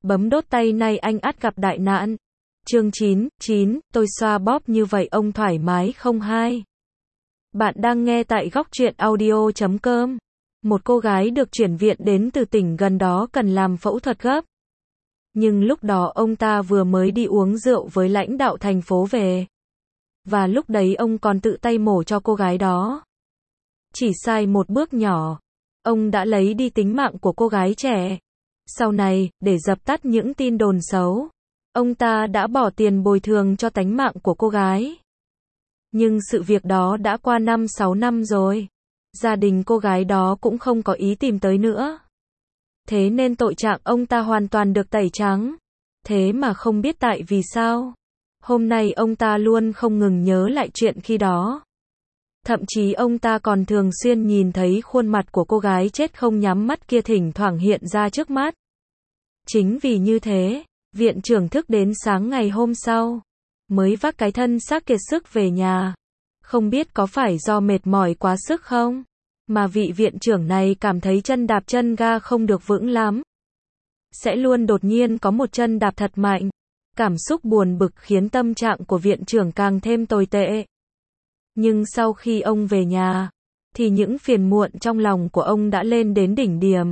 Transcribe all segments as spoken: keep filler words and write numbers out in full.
bấm đốt tay nay anh ắt gặp đại nạn. Chương chín, chín, tôi xoa bóp như vậy ông thoải mái không hai? Bạn đang nghe tại góc truyện audio chấm com. Một cô gái được chuyển viện đến từ tỉnh gần đó cần làm phẫu thuật gấp. Nhưng lúc đó ông ta vừa mới đi uống rượu với lãnh đạo thành phố về. Và lúc đấy ông còn tự tay mổ cho cô gái đó. Chỉ sai một bước nhỏ, ông đã lấy đi tính mạng của cô gái trẻ. Sau này, để dập tắt những tin đồn xấu, ông ta đã bỏ tiền bồi thường cho tánh mạng của cô gái. Nhưng sự việc đó đã qua năm sáu năm rồi. Gia đình cô gái đó cũng không có ý tìm tới nữa. Thế nên tội trạng ông ta hoàn toàn được tẩy trắng. Thế mà không biết tại vì sao. Hôm nay ông ta luôn không ngừng nhớ lại chuyện khi đó. Thậm chí ông ta còn thường xuyên nhìn thấy khuôn mặt của cô gái chết không nhắm mắt kia thỉnh thoảng hiện ra trước mắt. Chính vì như thế, viện trưởng thức đến sáng ngày hôm sau, mới vác cái thân xác kiệt sức về nhà. Không biết có phải do mệt mỏi quá sức không, mà vị viện trưởng này cảm thấy chân đạp chân ga không được vững lắm. Sẽ luôn đột nhiên có một chân đạp thật mạnh. Cảm xúc buồn bực khiến tâm trạng của viện trưởng càng thêm tồi tệ. Nhưng sau khi ông về nhà, thì những phiền muộn trong lòng của ông đã lên đến đỉnh điểm.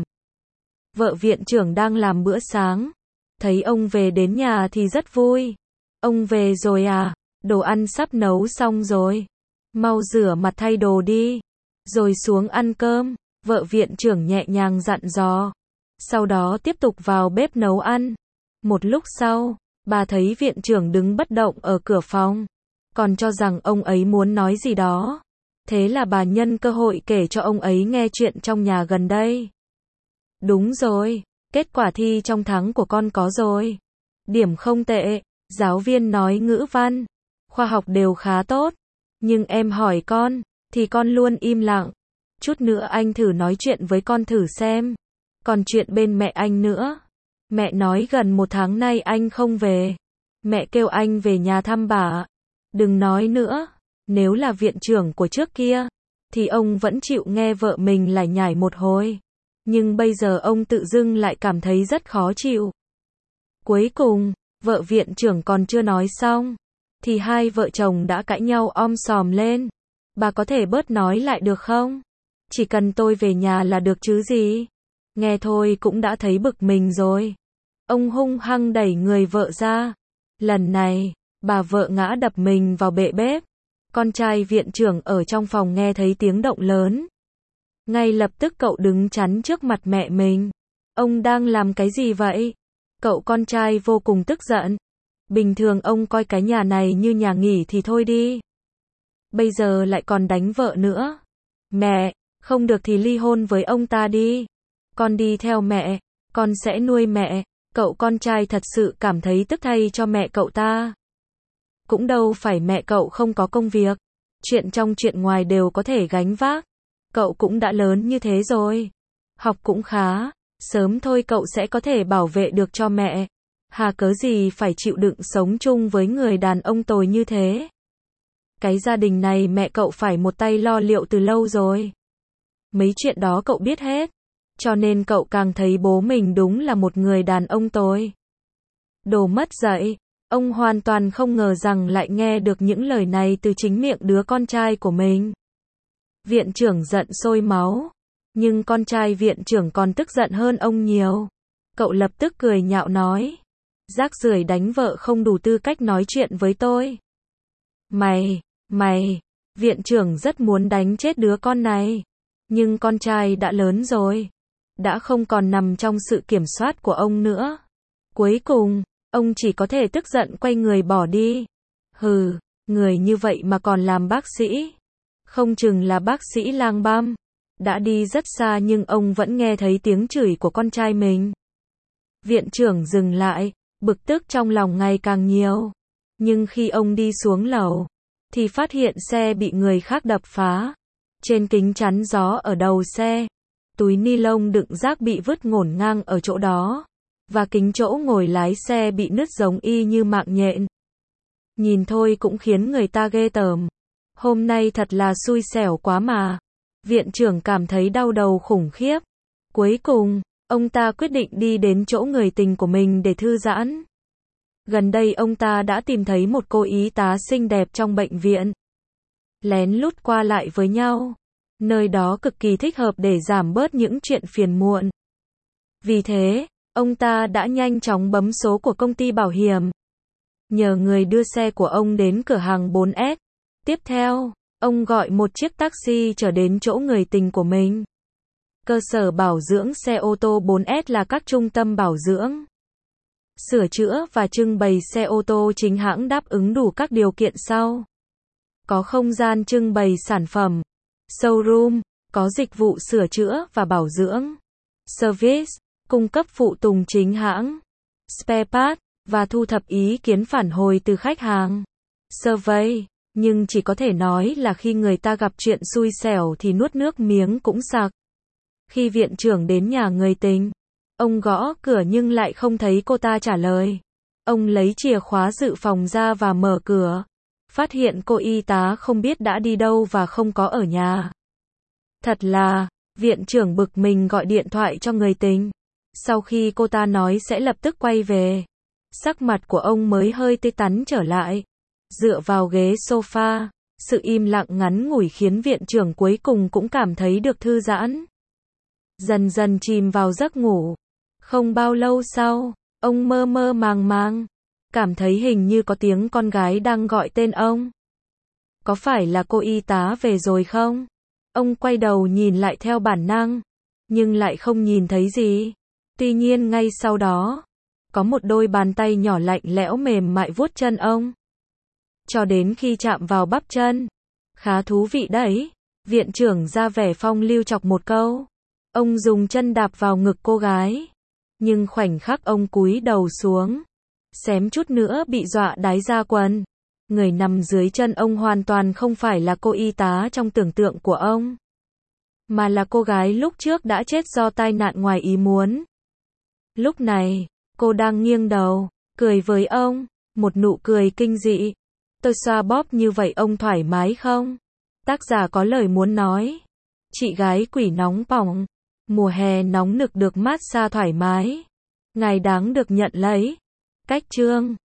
Vợ viện trưởng đang làm bữa sáng, thấy ông về đến nhà thì rất vui. Ông về rồi à, đồ ăn sắp nấu xong rồi. Mau rửa mặt thay đồ đi, rồi xuống ăn cơm, vợ viện trưởng nhẹ nhàng dặn dò. Sau đó tiếp tục vào bếp nấu ăn. Một lúc sau, bà thấy viện trưởng đứng bất động ở cửa phòng, còn cho rằng ông ấy muốn nói gì đó. Thế là bà nhân cơ hội kể cho ông ấy nghe chuyện trong nhà gần đây. Đúng rồi, kết quả thi trong tháng của con có rồi. Điểm không tệ, giáo viên nói ngữ văn, khoa học đều khá tốt. Nhưng em hỏi con, thì con luôn im lặng. Chút nữa anh thử nói chuyện với con thử xem. Còn chuyện bên mẹ anh nữa. Mẹ nói gần một tháng nay anh không về. Mẹ kêu anh về nhà thăm bà. Đừng nói nữa. Nếu là viện trưởng của trước kia, thì ông vẫn chịu nghe vợ mình lải nhải một hồi. Nhưng bây giờ ông tự dưng lại cảm thấy rất khó chịu. Cuối cùng, vợ viện trưởng còn chưa nói xong, thì hai vợ chồng đã cãi nhau om sòm lên. Bà có thể bớt nói lại được không? Chỉ cần tôi về nhà là được chứ gì? Nghe thôi cũng đã thấy bực mình rồi. Ông hung hăng đẩy người vợ ra. Lần này, bà vợ ngã đập mình vào bệ bếp. Con trai viện trưởng ở trong phòng nghe thấy tiếng động lớn. Ngay lập tức cậu đứng chắn trước mặt mẹ mình. Ông đang làm cái gì vậy? Cậu con trai vô cùng tức giận. Bình thường ông coi cái nhà này như nhà nghỉ thì thôi đi. Bây giờ lại còn đánh vợ nữa. Mẹ, không được thì ly hôn với ông ta đi. Con đi theo mẹ, con sẽ nuôi mẹ. Cậu con trai thật sự cảm thấy tức thay cho mẹ cậu ta. Cũng đâu phải mẹ cậu không có công việc. Chuyện trong chuyện ngoài đều có thể gánh vác. Cậu cũng đã lớn như thế rồi. Học cũng khá. Sớm thôi cậu sẽ có thể bảo vệ được cho mẹ. Hà cớ gì phải chịu đựng sống chung với người đàn ông tồi như thế. Cái gia đình này mẹ cậu phải một tay lo liệu từ lâu rồi. Mấy chuyện đó cậu biết hết. Cho nên cậu càng thấy bố mình đúng là một người đàn ông tồi. Đồ mất dạy. Ông hoàn toàn không ngờ rằng lại nghe được những lời này từ chính miệng đứa con trai của mình. Viện trưởng giận sôi máu. Nhưng con trai viện trưởng còn tức giận hơn ông nhiều. Cậu lập tức cười nhạo nói. Rác rưởi đánh vợ không đủ tư cách nói chuyện với tôi. Mày, mày, viện trưởng rất muốn đánh chết đứa con này. Nhưng con trai đã lớn rồi. Đã không còn nằm trong sự kiểm soát của ông nữa. Cuối cùng, ông chỉ có thể tức giận quay người bỏ đi. Hừ, người như vậy mà còn làm bác sĩ. Không chừng là bác sĩ lang băm. Đã đi rất xa nhưng ông vẫn nghe thấy tiếng chửi của con trai mình. Viện trưởng dừng lại, bực tức trong lòng ngày càng nhiều. Nhưng khi ông đi xuống lầu, thì phát hiện xe bị người khác đập phá. Trên kính chắn gió ở đầu xe, túi ni lông đựng rác bị vứt ngổn ngang ở chỗ đó. Và kính chỗ ngồi lái xe bị nứt giống y như mạng nhện. Nhìn thôi cũng khiến người ta ghê tởm. Hôm nay thật là xui xẻo quá mà. Viện trưởng cảm thấy đau đầu khủng khiếp. Cuối cùng, ông ta quyết định đi đến chỗ người tình của mình để thư giãn. Gần đây ông ta đã tìm thấy một cô y tá xinh đẹp trong bệnh viện. Lén lút qua lại với nhau. Nơi đó cực kỳ thích hợp để giảm bớt những chuyện phiền muộn. Vì thế, ông ta đã nhanh chóng bấm số của công ty bảo hiểm. Nhờ người đưa xe của ông đến cửa hàng bốn S. Tiếp theo, ông gọi một chiếc taxi chở đến chỗ người tình của mình. Cơ sở bảo dưỡng xe ô tô bốn S là các trung tâm bảo dưỡng, sửa chữa và trưng bày xe ô tô chính hãng đáp ứng đủ các điều kiện sau. Có không gian trưng bày sản phẩm, showroom, có dịch vụ sửa chữa và bảo dưỡng, service, cung cấp phụ tùng chính hãng, spare part, và thu thập ý kiến phản hồi từ khách hàng, survey. Nhưng chỉ có thể nói là khi người ta gặp chuyện xui xẻo thì nuốt nước miếng cũng sặc. Khi viện trưởng đến nhà người tình, ông gõ cửa nhưng lại không thấy cô ta trả lời. Ông lấy chìa khóa dự phòng ra và mở cửa. Phát hiện cô y tá không biết đã đi đâu và không có ở nhà. Thật là, viện trưởng bực mình gọi điện thoại cho người tình. Sau khi cô ta nói sẽ lập tức quay về, sắc mặt của ông mới hơi tê tắn trở lại. Dựa vào ghế sofa, sự im lặng ngắn ngủi khiến viện trưởng cuối cùng cũng cảm thấy được thư giãn. Dần dần chìm vào giấc ngủ. Không bao lâu sau, ông mơ mơ màng màng, cảm thấy hình như có tiếng con gái đang gọi tên ông. Có phải là cô y tá về rồi không? Ông quay đầu nhìn lại theo bản năng, nhưng lại không nhìn thấy gì. Tuy nhiên ngay sau đó, có một đôi bàn tay nhỏ lạnh lẽo mềm mại vuốt chân ông. Cho đến khi chạm vào bắp chân. Khá thú vị đấy. Viện trưởng ra vẻ phong lưu chọc một câu. Ông dùng chân đạp vào ngực cô gái. Nhưng khoảnh khắc ông cúi đầu xuống, xém chút nữa bị dọa đái ra quần. Người nằm dưới chân ông hoàn toàn không phải là cô y tá trong tưởng tượng của ông, mà là cô gái lúc trước đã chết do tai nạn ngoài ý muốn. Lúc này, cô đang nghiêng đầu, cười với ông, một nụ cười kinh dị. Tôi xoa bóp như vậy ông thoải mái không? Tác giả có lời muốn nói. Chị gái quỷ nóng bỏng. Mùa hè nóng nực được mát xa thoải mái. Ngài đáng được nhận lấy. Cách chương